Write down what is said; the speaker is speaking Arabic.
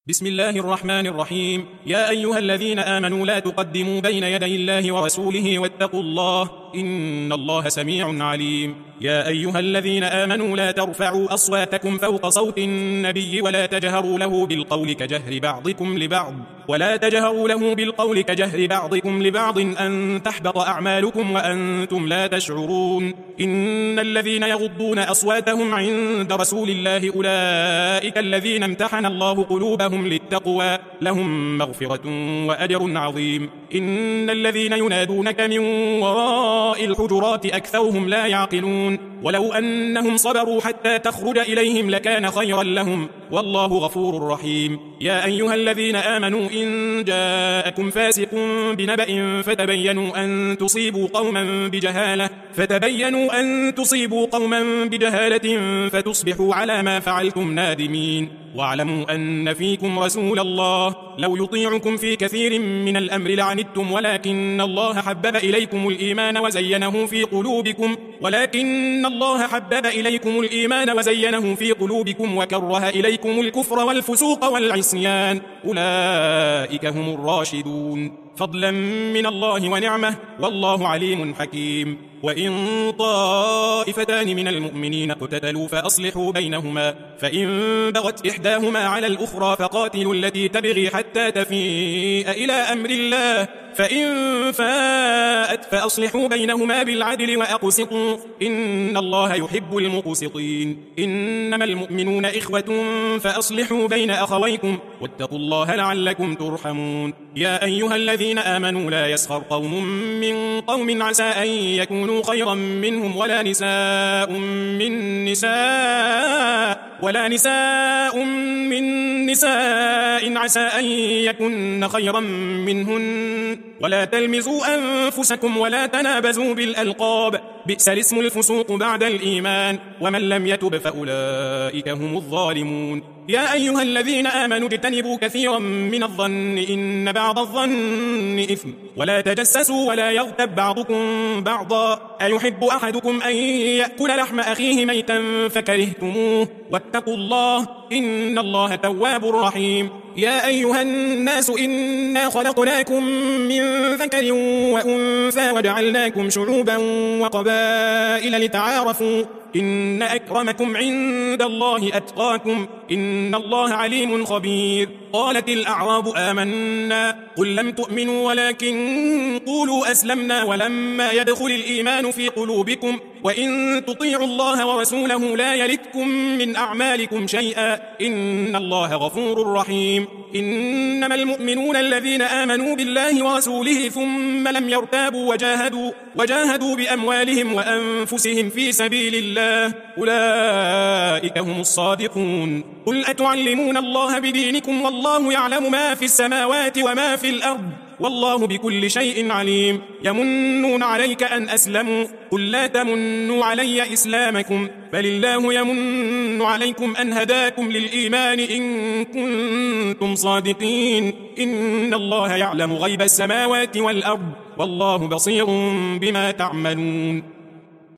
بسم الله الرحمن الرحيم. يا أيها الذين آمنوا لا تقدموا بين يدي الله ورسوله واتقوا الله إن الله سميع عليم. يا أيها الذين آمنوا لا ترفعوا أصواتكم فوق صوت النبي ولا تجهروا له بالقول كجهر بعضكم أن تحبط أعمالكم وأنتم لا تشعرون. إن الذين يغضون أصواتهم عند رسول الله أولئك الذين امتحن الله قلوبهم للتقوى لهم مغفرة وأجر عظيم. إن الذين ينادونك من وراء الحجرات أكثرهم لا يعقلون. ولو أنهم صبروا حتى تخرج إليهم لكان خيرا لهم والله غفور رحيم. يا أيها الذين آمنوا إن جاءكم فاسق بنبأ فتبينوا أن تصيبوا قوما بجهالة فتصبحوا على ما فعلتم نادمين. واعلموا أن فيكم رسول الله لو يطيعكم في كثير من الأمر لعنتم ولكن الله حبب إليكم الإيمان وزينه في قلوبكم وكره إليكم الكفر والفسوق والعصيان أولئك هم الراشدون فضلا من الله ونعمة والله عليم حكيم. وإن طائفتان من المؤمنين اقتتلوا فأصلحوا بينهما فإن بغت إحداهما على الأخرى فقاتلوا التي تبغي حتى تفيء إلى أمر الله فإن فاءت فأصلحوا بينهما بالعدل وأقسطوا إن الله يحب المقسطين. إنما المؤمنون إخوة فأصلحوا بين أخويكم واتقوا الله لعلكم ترحمون. يا أيها الذين آمنوا لا يسخر قوم من قوم عسى أن يكونوا خيرا منهم ولا نساء من نساء عسى أن يكن خيرا منهن ولا تلمزوا أنفسكم ولا تنابزوا بالألقاب بئس الاسم الفسوق بعد الإيمان ومن لم يتب فأولئك هم الظالمون. يا أيها الذين آمنوا اجتنبوا كثيرا من الظن إن بعض الظن إثم ولا تجسسوا ولا يغتب بعضكم بعضا أيحب أحدكم أن يأكل لحم أخيه ميتا فكرهتموه واتقوا الله إن الله تواب رحيم. يا أيها الناس إنا خلقناكم من ذكر وأنثى وجعلناكم شعوبا وقبائل لتعارفوا إن أكرمكم عند الله أتقاكم إن الله عليم خبير. قالت الأعراب آمنا قل لم تؤمنوا ولكن قولوا أسلمنا ولما يدخل الإيمان في قلوبكم وإن تطيعوا الله ورسوله لا يلتكم من أعمالكم شيئا إن الله غفور رحيم. إنما المؤمنون الذين آمنوا بالله ورسوله ثم لم يرتابوا وجاهدوا بأموالهم وأنفسهم في سبيل الله أولئك هم الصادقون. قل أتعلمون الله بدينكم والله يعلم ما في السماوات وما في الأرض والله بكل شيء عليم. يمنون عليك أن أسلموا قل لا تمنوا علي إسلامكم بل الله يمن عليكم أن هداكم للإيمان إن كنتم صادقين. إن الله يعلم غيب السماوات والأرض والله بصير بما تعملون.